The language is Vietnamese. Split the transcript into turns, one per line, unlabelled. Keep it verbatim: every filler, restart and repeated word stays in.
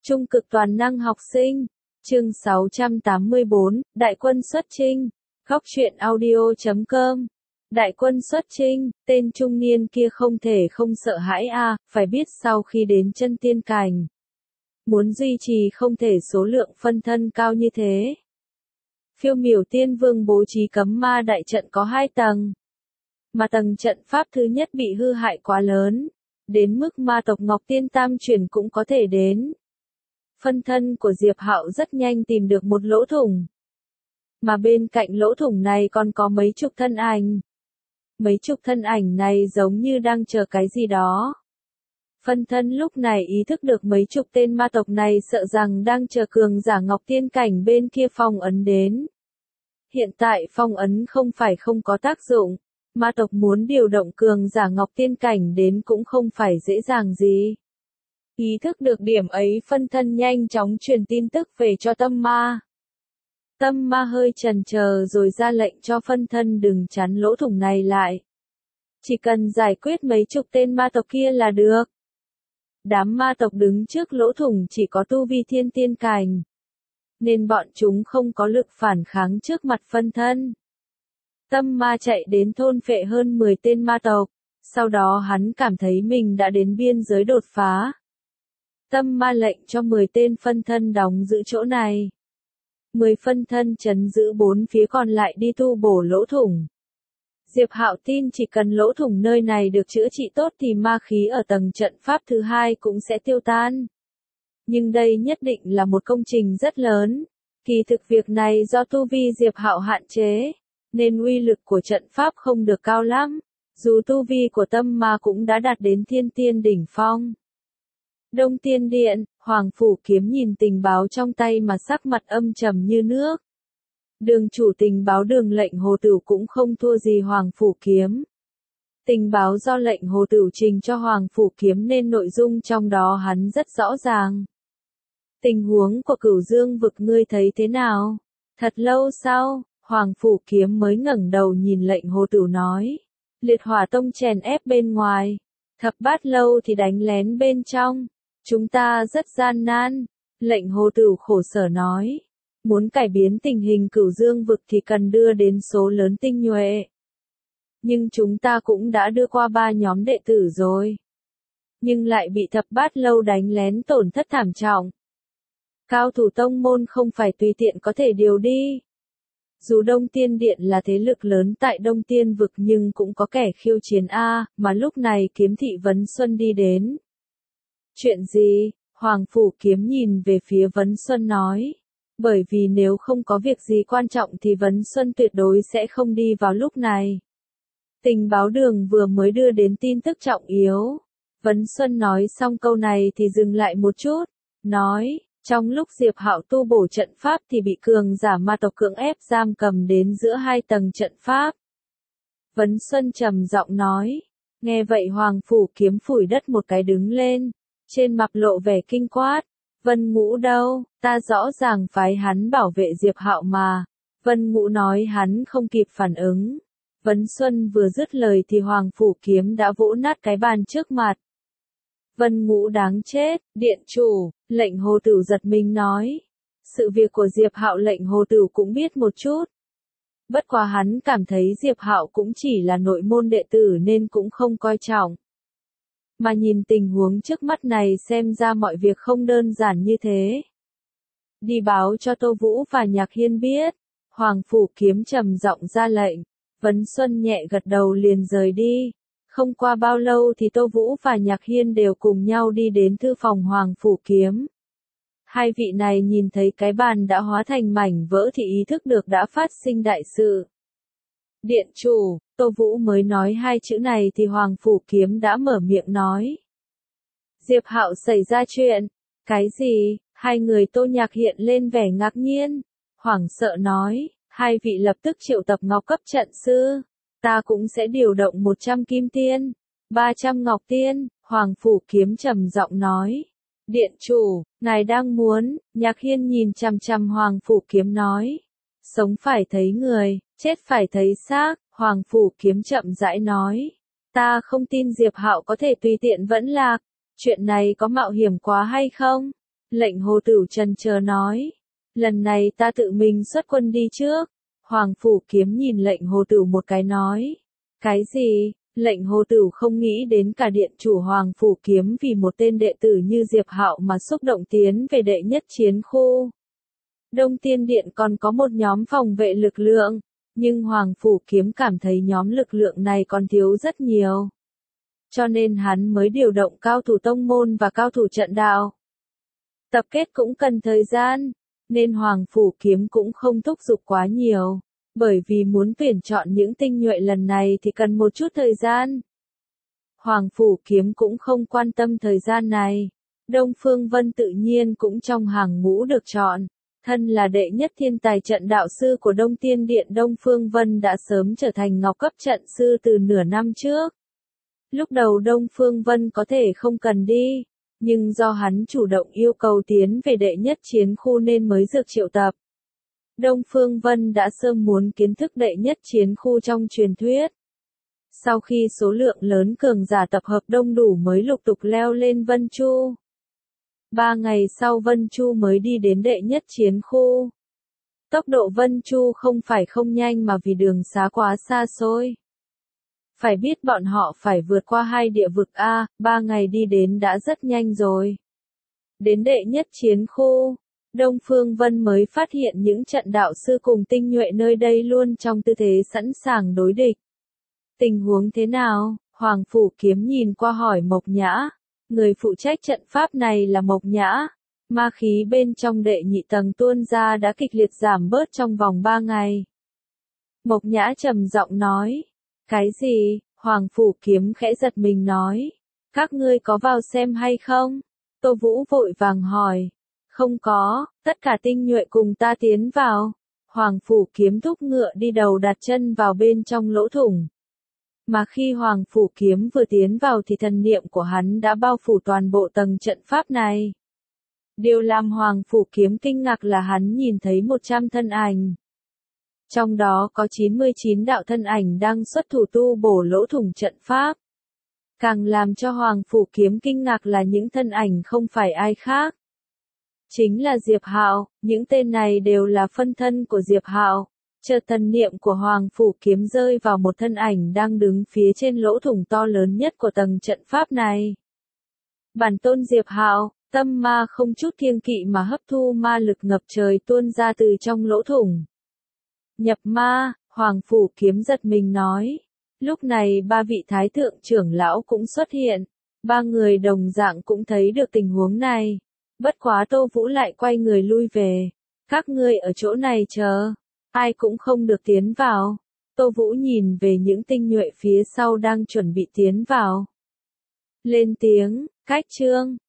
Trung cực toàn năng học sinh. Chương sáu trăm tám mươi bốn, Đại quân xuất chinh. Góc truyện audio chấm com. Đại quân xuất chinh, tên trung niên kia không thể không sợ hãi a, à, phải biết sau khi đến chân tiên cảnh, muốn duy trì không thể số lượng phân thân cao như thế. Phiêu miểu tiên vương bố trí cấm ma đại trận có hai tầng, mà tầng trận pháp thứ nhất bị hư hại quá lớn, đến mức ma tộc Ngọc Tiên Tam Truyền cũng có thể đến. Phân thân của Diệp Hạo rất nhanh tìm được một lỗ thủng, mà bên cạnh lỗ thủng này còn có mấy chục thân ảnh. Mấy chục thân ảnh này giống như đang chờ cái gì đó. Phân thân lúc này ý thức được mấy chục tên ma tộc này sợ rằng đang chờ cường giả Ngọc Tiên cảnh bên kia phong ấn đến. Hiện tại phong ấn không phải không có tác dụng, ma tộc muốn điều động cường giả Ngọc Tiên cảnh đến cũng không phải dễ dàng gì. Ý thức được điểm ấy, phân thân nhanh chóng truyền tin tức về cho tâm ma. Tâm ma hơi chần chờ rồi ra lệnh cho phân thân đừng chắn lỗ thủng này lại. Chỉ cần giải quyết mấy chục tên ma tộc kia là được. Đám ma tộc đứng trước lỗ thủng chỉ có tu vi thiên tiên cảnh, nên bọn chúng không có lực phản kháng trước mặt phân thân. Tâm ma chạy đến thôn phệ hơn mười tên ma tộc, sau đó hắn cảm thấy mình đã đến biên giới đột phá. Tâm ma lệnh cho mười tên phân thân đóng giữ chỗ này. mười phân thân trấn giữ bốn phía còn lại đi tu bổ lỗ thủng. Diệp Hạo tin chỉ cần lỗ thủng nơi này được chữa trị tốt thì ma khí ở tầng trận pháp thứ hai cũng sẽ tiêu tan. Nhưng đây nhất định là một công trình rất lớn. Kỳ thực việc này do tu vi Diệp Hạo hạn chế, nên uy lực của trận pháp không được cao lắm. Dù tu vi của tâm ma cũng đã đạt đến thiên tiên đỉnh phong. Đông Tiên Điện, Hoàng Phủ Kiếm nhìn tình báo trong tay mà sắc mặt âm trầm như nước. Đường chủ tình báo Đường Lệnh Hồ Tửu cũng không thua gì Hoàng Phủ Kiếm. Tình báo do Lệnh Hồ Tửu trình cho Hoàng Phủ Kiếm nên nội dung trong đó hắn rất rõ ràng. Tình huống của Cửu Dương vực ngươi thấy thế nào? Thật lâu sau, Hoàng Phủ Kiếm mới ngẩng đầu nhìn Lệnh Hồ Tửu nói. Liệt Hỏa Tông chèn ép bên ngoài, Thập Bát Lâu thì đánh lén bên trong. Chúng ta rất gian nan, Lệnh Hồ Tửu khổ sở nói. Muốn cải biến tình hình Cửu Dương vực thì cần đưa đến số lớn tinh nhuệ. Nhưng chúng ta cũng đã đưa qua ba nhóm đệ tử rồi. Nhưng lại bị Thập Bát Lâu đánh lén tổn thất thảm trọng. Cao thủ tông môn không phải tùy tiện có thể điều đi. Dù Đông Tiên Điện là thế lực lớn tại Đông Tiên vực nhưng cũng có kẻ khiêu chiến A, mà lúc này Kiếm Thị Vấn Xuân đi đến. Chuyện gì? Hoàng Phủ Kiếm nhìn về phía Vấn Xuân nói. Bởi vì nếu không có việc gì quan trọng thì Vấn Xuân tuyệt đối sẽ không đi vào lúc này. Tình báo Đường vừa mới đưa đến tin tức trọng yếu. Vấn Xuân nói xong câu này thì dừng lại một chút. Nói, trong lúc Diệp Hạo tu bổ trận pháp thì bị cường giả ma tộc cưỡng ép giam cầm đến giữa hai tầng trận pháp. Vấn Xuân trầm giọng nói. Nghe vậy Hoàng Phủ Kiếm phủi đất một cái đứng lên. Trên mặt lộ vẻ kinh quát. Vân Ngũ đâu, ta rõ ràng phái hắn bảo vệ Diệp Hạo mà. Vân Ngũ nói hắn không kịp phản ứng. Vấn Xuân vừa dứt lời thì Hoàng Phủ Kiếm đã vỗ nát cái bàn trước mặt. Vân Ngũ đáng chết, điện chủ, Lệnh Hồ Tửu giật mình nói. Sự việc của Diệp Hạo Lệnh Hồ Tửu cũng biết một chút. Bất quá hắn cảm thấy Diệp Hạo cũng chỉ là nội môn đệ tử nên cũng không coi trọng. Mà nhìn tình huống trước mắt này xem ra mọi việc không đơn giản như thế. Đi báo cho Tô Vũ và Nhạc Hiên biết. Hoàng Phủ Kiếm trầm giọng ra lệnh. Vấn Xuân nhẹ gật đầu liền rời đi. Không qua bao lâu thì Tô Vũ và Nhạc Hiên đều cùng nhau đi đến thư phòng Hoàng Phủ Kiếm. Hai vị này nhìn thấy cái bàn đã hóa thành mảnh vỡ thì ý thức được đã phát sinh đại sự. Điện chủ, Tô Vũ mới nói hai chữ này thì Hoàng Phủ Kiếm đã mở miệng nói. Diệp Hạo xảy ra chuyện. Cái gì? Hai người Tô Nhạc hiện lên vẻ ngạc nhiên. Hoảng sợ nói, hai vị lập tức triệu tập ngọc cấp trận sư. Ta cũng sẽ điều động một trăm kim tiên, ba trăm ngọc tiên, Hoàng Phủ Kiếm trầm giọng nói. Điện chủ, ngài đang muốn, Nhạc Hiên nhìn chằm chằm Hoàng Phủ Kiếm nói. Sống phải thấy người, chết phải thấy xác, Hoàng Phủ Kiếm chậm rãi nói. Ta không tin Diệp Hạo có thể tùy tiện vẫn lạc, chuyện này có mạo hiểm quá hay không? Lệnh Hồ Tửu trần chờ nói. Lần này ta tự mình xuất quân đi trước. Hoàng Phủ Kiếm nhìn lệnh Hồ Tửu một cái nói. Cái gì? Lệnh Hồ Tửu không nghĩ đến cả điện chủ Hoàng Phủ Kiếm vì một tên đệ tử như Diệp Hạo mà xúc động tiến về đệ nhất chiến khu. Đông Tiên Điện còn có một nhóm phòng vệ lực lượng, nhưng Hoàng Phủ Kiếm cảm thấy nhóm lực lượng này còn thiếu rất nhiều. Cho nên hắn mới điều động cao thủ tông môn và cao thủ trận đạo. Tập kết cũng cần thời gian, nên Hoàng Phủ Kiếm cũng không thúc giục quá nhiều, bởi vì muốn tuyển chọn những tinh nhuệ lần này thì cần một chút thời gian. Hoàng Phủ Kiếm cũng không quan tâm thời gian này. Đông Phương Vân tự nhiên cũng trong hàng ngũ được chọn. Thân là đệ nhất thiên tài trận đạo sư của Đông Tiên Điện, Đông Phương Vân đã sớm trở thành ngọc cấp trận sư từ nửa năm trước. Lúc đầu Đông Phương Vân có thể không cần đi, nhưng do hắn chủ động yêu cầu tiến về đệ nhất chiến khu nên mới được triệu tập. Đông Phương Vân đã sớm muốn kiến thức đệ nhất chiến khu trong truyền thuyết. Sau khi số lượng lớn cường giả tập hợp đông đủ mới lục tục leo lên Vân Chu. Ba ngày sau Vân Chu mới đi đến đệ nhất chiến khu. Tốc độ Vân Chu không phải không nhanh mà vì đường xá quá xa xôi. Phải biết bọn họ phải vượt qua hai địa vực A, ba ngày đi đến đã rất nhanh rồi. Đến đệ nhất chiến khu, Đông Phương Vân mới phát hiện những trận đạo sư cùng tinh nhuệ nơi đây luôn trong tư thế sẵn sàng đối địch. Tình huống thế nào? Hoàng Phủ Kiếm nhìn qua hỏi Mộc Nhã. Người phụ trách trận pháp này là Mộc Nhã. Ma khí bên trong đệ nhị tầng tuôn ra đã kịch liệt giảm bớt trong vòng ba ngày. Mộc Nhã trầm giọng nói. Cái gì? Hoàng Phủ Kiếm khẽ giật mình nói. Các ngươi có vào xem hay không? Tô Vũ vội vàng hỏi. Không có, tất cả tinh nhuệ cùng ta tiến vào. Hoàng Phủ Kiếm thúc ngựa đi đầu đặt chân vào bên trong lỗ thủng. Mà khi Hoàng Phủ Kiếm vừa tiến vào thì thần niệm của hắn đã bao phủ toàn bộ tầng trận pháp này. Điều làm Hoàng Phủ Kiếm kinh ngạc là hắn nhìn thấy một trăm thân ảnh. Trong đó có chín mươi chín đạo thân ảnh đang xuất thủ tu bổ lỗ thủng trận pháp. Càng làm cho Hoàng Phủ Kiếm kinh ngạc là những thân ảnh không phải ai khác. Chính là Diệp Hạo, những tên này đều là phân thân của Diệp Hạo. Chợt thần niệm của Hoàng Phủ Kiếm rơi vào một thân ảnh đang đứng phía trên lỗ thủng to lớn nhất của tầng trận pháp này. Bản tôn Diệp Hạo, tâm ma không chút kiêng kỵ mà hấp thu ma lực ngập trời tuôn ra từ trong lỗ thủng. Nhập ma, Hoàng Phủ Kiếm giật mình nói. Lúc này ba vị thái thượng trưởng lão cũng xuất hiện. Ba người đồng dạng cũng thấy được tình huống này. Bất quá Tô Vũ lại quay người lui về. Các ngươi ở chỗ này chờ. Ai cũng không được tiến vào. Tô Vũ nhìn về những tinh nhuệ phía sau đang chuẩn bị tiến vào. Lên tiếng, cách chương.